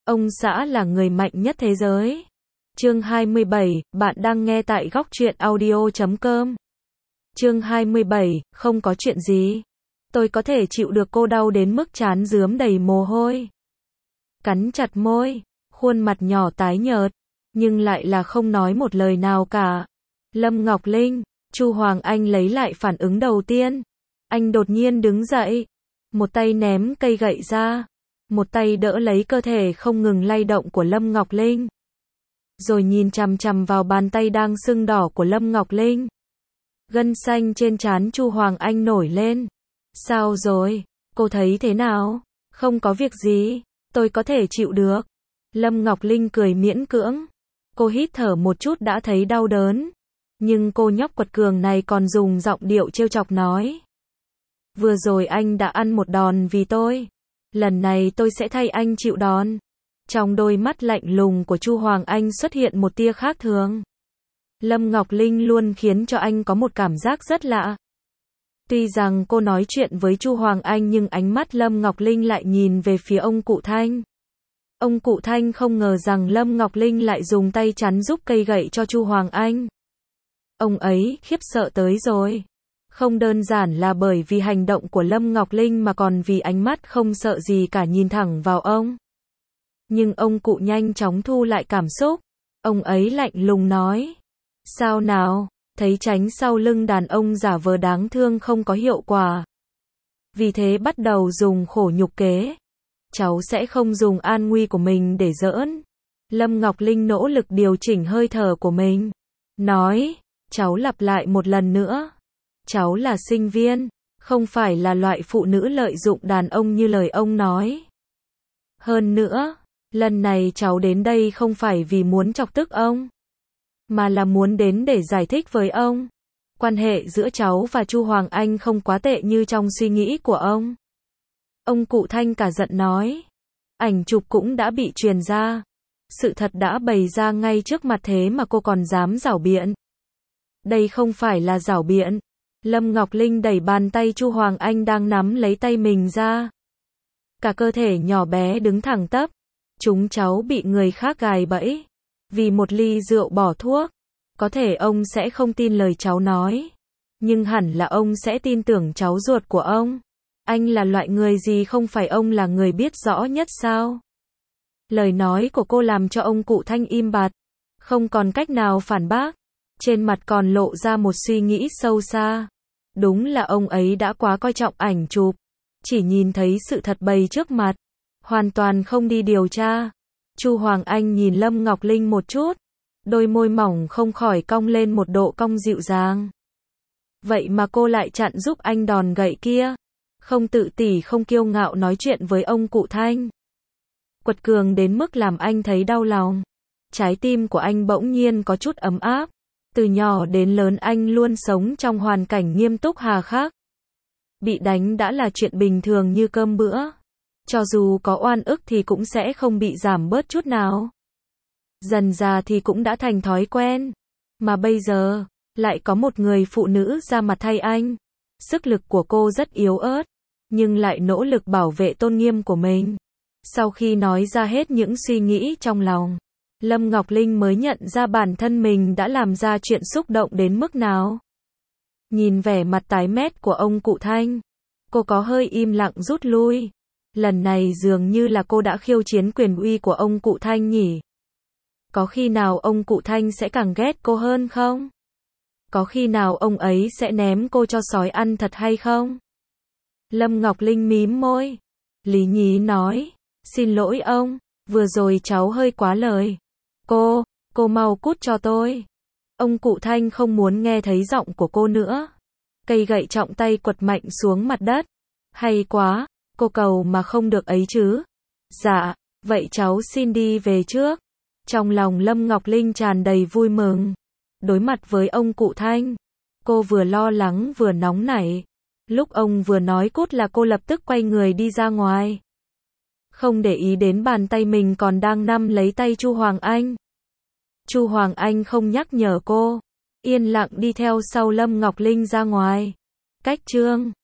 Ông xã là người mạnh nhất thế giới. Chương 27, bạn đang nghe tại góc truyện audio.com. Chương 27, không có chuyện gì. Tôi có thể chịu được. Cô đau đến mức trán rướm đầy mồ hôi. Cắn chặt môi, khuôn mặt nhỏ tái nhợt, nhưng lại là không nói một lời nào cả. Lâm Ngọc Linh, Chu Hoàng Anh lấy lại phản ứng đầu tiên. Anh đột nhiên đứng dậy, một tay ném cây gậy ra, một tay đỡ lấy cơ thể không ngừng lay động của Lâm Ngọc Linh. Rồi nhìn chằm chằm vào bàn tay đang sưng đỏ của Lâm Ngọc Linh. Gân xanh trên trán Chu Hoàng Anh nổi lên. Sao rồi? Cô thấy thế nào? Không có việc gì, tôi có thể chịu được. Lâm Ngọc Linh cười miễn cưỡng. Cô hít thở một chút đã thấy đau đớn. Nhưng cô nhóc quật cường này còn dùng giọng điệu trêu chọc nói. Vừa rồi anh đã ăn một đòn vì tôi. Lần này tôi sẽ thay anh chịu đòn. Trong đôi mắt lạnh lùng của Chu Hoàng Anh xuất hiện một tia khác thường. Lâm Ngọc Linh luôn khiến cho anh có một cảm giác rất lạ. Tuy rằng cô nói chuyện với Chu Hoàng Anh nhưng ánh mắt Lâm Ngọc Linh lại nhìn về phía ông cụ Thanh. Ông cụ Thanh không ngờ rằng Lâm Ngọc Linh lại dùng tay chắn giúp cây gậy cho Chu Hoàng Anh. Ông ấy khiếp sợ tới rồi. Không đơn giản là bởi vì hành động của Lâm Ngọc Linh mà còn vì ánh mắt không sợ gì cả nhìn thẳng vào ông. Nhưng ông cụ nhanh chóng thu lại cảm xúc. Ông ấy lạnh lùng nói. Sao nào, thấy tránh sau lưng đàn ông giả vờ đáng thương không có hiệu quả. Vì thế bắt đầu dùng khổ nhục kế. Cháu sẽ không dùng an nguy của mình để giỡn. Lâm Ngọc Linh nỗ lực điều chỉnh hơi thở của mình. Nói, cháu lặp lại một lần nữa. Cháu là sinh viên, không phải là loại phụ nữ lợi dụng đàn ông như lời ông nói. Hơn nữa, lần này cháu đến đây không phải vì muốn chọc tức ông, mà là muốn đến để giải thích với ông. Quan hệ giữa cháu và Chu Hoàng Anh không quá tệ như trong suy nghĩ của ông. Ông cụ Thanh cả giận nói. Ảnh chụp cũng đã bị truyền ra. Sự thật đã bày ra ngay trước mặt thế mà cô còn dám giảo biện. Đây không phải là giảo biện. Lâm Ngọc Linh đẩy bàn tay Chu Hoàng Anh đang nắm lấy tay mình ra. Cả cơ thể nhỏ bé đứng thẳng tắp. Chúng cháu bị người khác gài bẫy. Vì một ly rượu bỏ thuốc. Có thể ông sẽ không tin lời cháu nói. Nhưng hẳn là ông sẽ tin tưởng cháu ruột của ông. Anh là loại người gì không phải ông là người biết rõ nhất sao? Lời nói của cô làm cho ông cụ Thanh im bặt. Không còn cách nào phản bác. Trên mặt còn lộ ra một suy nghĩ sâu xa. Đúng là ông ấy đã quá coi trọng ảnh chụp. Chỉ nhìn thấy sự thật bày trước mặt. Hoàn toàn không đi điều tra. Chu Hoàng Anh nhìn Lâm Ngọc Linh một chút. Đôi môi mỏng không khỏi cong lên một độ cong dịu dàng. Vậy mà cô lại chặn giúp anh đòn gậy kia. Không tự tỷ không kiêu ngạo nói chuyện với ông cụ Thanh. Quật cường đến mức làm anh thấy đau lòng. Trái tim của anh bỗng nhiên có chút ấm áp. Từ nhỏ đến lớn anh luôn sống trong hoàn cảnh nghiêm túc hà khắc. Bị đánh đã là chuyện bình thường như cơm bữa. Cho dù có oan ức thì cũng sẽ không bị giảm bớt chút nào. Dần dà thì cũng đã thành thói quen. Mà bây giờ, lại có một người phụ nữ ra mặt thay anh. Sức lực của cô rất yếu ớt, nhưng lại nỗ lực bảo vệ tôn nghiêm của mình. Sau khi nói ra hết những suy nghĩ trong lòng, Lâm Ngọc Linh mới nhận ra bản thân mình đã làm ra chuyện xúc động đến mức nào. Nhìn vẻ mặt tái mét của ông cụ Thanh, cô có hơi im lặng rút lui. Lần này dường như là cô đã khiêu chiến quyền uy của ông cụ Thanh nhỉ? Có khi nào ông cụ Thanh sẽ càng ghét cô hơn không? Có khi nào ông ấy sẽ ném cô cho sói ăn thật hay không? Lâm Ngọc Linh mím môi. Lý nhí nói. Xin lỗi ông, vừa rồi cháu hơi quá lời. Cô mau cút cho tôi. Ông cụ Thanh không muốn nghe thấy giọng của cô nữa. Cây gậy trọng tay quật mạnh xuống mặt đất. Hay quá, cô cầu mà không được ấy chứ. Dạ, vậy cháu xin đi về trước. Trong lòng Lâm Ngọc Linh tràn đầy vui mừng. Đối mặt với ông cụ Thanh, cô vừa lo lắng vừa nóng nảy. Lúc ông vừa nói cút là cô lập tức quay người đi ra ngoài. Không để ý đến bàn tay mình còn đang nắm lấy tay Chu Hoàng Anh. Chu Hoàng Anh không nhắc nhở cô, yên lặng đi theo sau Lâm Ngọc Linh ra ngoài. Cách chương